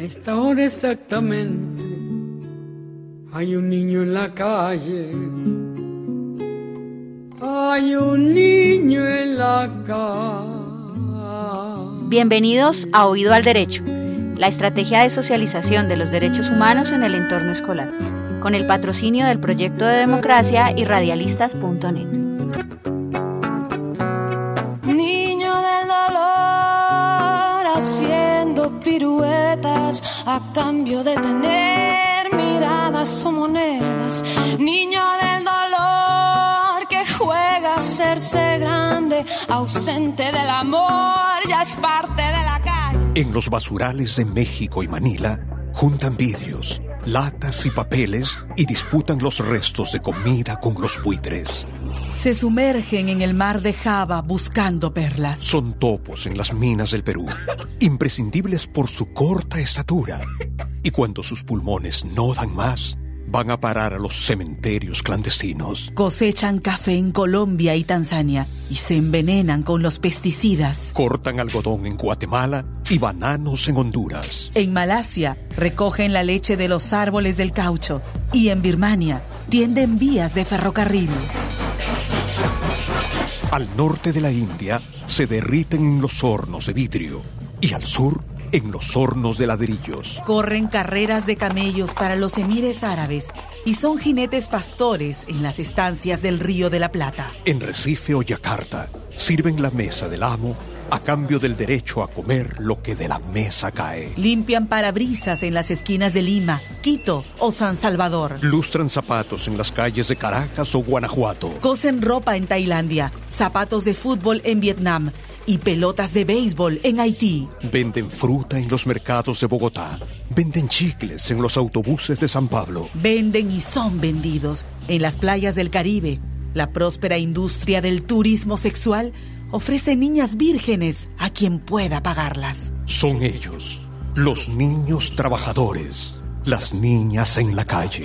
A esta hora exactamente hay un niño en la calle. Hay un niño en la calle. Bienvenidos a Oído al Derecho, la estrategia de socialización de los derechos humanos en el entorno escolar, con el patrocinio del Proyecto de Democracia y Radialistas.net. Niño del dolor haciendo piruetas a cambio de tener miradas o monedas. Niño del dolor que juega a hacerse grande, ausente del amor, ya es parte de la calle. En los basurales de México y Manila juntan vidrios, latas y papeles y disputan los restos de comida con los buitres. Se sumergen en el mar de Java buscando perlas. Son topos en las minas del Perú, imprescindibles por su corta estatura. Y cuando sus pulmones no dan más, van a parar a los cementerios clandestinos. Cosechan café en Colombia y Tanzania y se envenenan con los pesticidas. Cortan algodón en Guatemala y bananos en Honduras. En Malasia recogen la leche de los árboles del caucho y en Birmania tienden vías de ferrocarril. Al norte de la India se derriten en los hornos de vidrio y al sur en los hornos de ladrillos. Corren carreras de camellos para los emires árabes y son jinetes pastores en las estancias del Río de la Plata. En Recife o Yakarta sirven la mesa del amo a cambio del derecho a comer lo que de la mesa cae. Limpian parabrisas en las esquinas de Lima, Quito o San Salvador. Lustran zapatos en las calles de Caracas o Guanajuato. Cosen ropa en Tailandia, zapatos de fútbol en Vietnam y pelotas de béisbol en Haití. Venden fruta en los mercados de Bogotá. Venden chicles en los autobuses de San Pablo. Venden y son vendidos en las playas del Caribe. La próspera industria del turismo sexual ofrece niñas vírgenes a quien pueda pagarlas. Son ellos, los niños trabajadores, las niñas en la calle.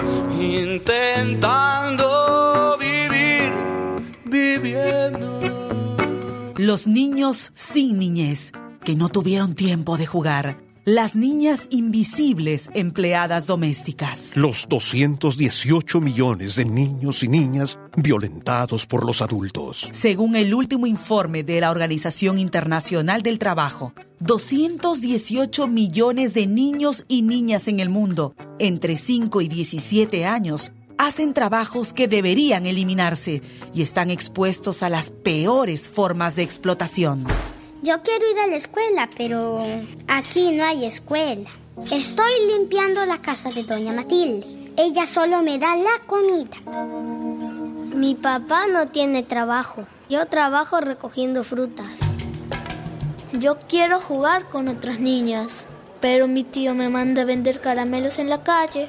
Intentando vivir, viviendo. Los niños sin niñez, que no tuvieron tiempo de jugar. Las niñas invisibles empleadas domésticas. Los 218 millones de niños y niñas violentados por los adultos. Según el último informe de la Organización Internacional del Trabajo, 218 millones de niños y niñas en el mundo, entre 5 y 17 años, hacen trabajos que deberían eliminarse y están expuestos a las peores formas de explotación. Yo quiero ir a la escuela, pero aquí no hay escuela. Estoy limpiando la casa de doña Matilde. Ella solo me da la comida. Mi papá no tiene trabajo. Yo trabajo recogiendo frutas. Yo quiero jugar con otras niñas, pero mi tío me manda a vender caramelos en la calle.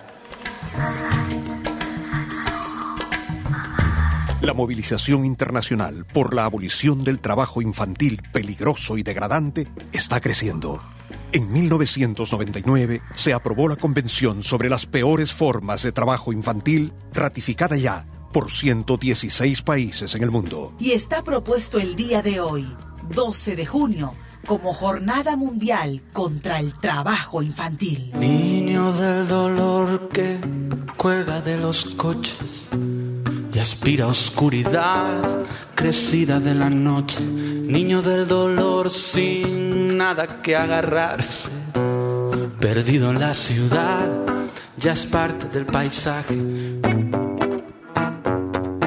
La movilización internacional por la abolición del trabajo infantil peligroso y degradante está creciendo. En 1999 se aprobó la Convención sobre las peores formas de trabajo infantil, ratificada ya por 116 países en el mundo. Y está propuesto el día de hoy, 12 de junio, como Jornada Mundial contra el Trabajo Infantil. Niño del dolor que cuelga de los coches y aspira a oscuridad crecida de la noche. Niño del dolor sin nada que agarrarse, perdido en la ciudad, ya es parte del paisaje.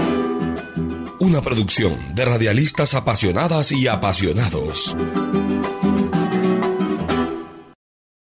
Una producción de radialistas apasionadas y apasionados.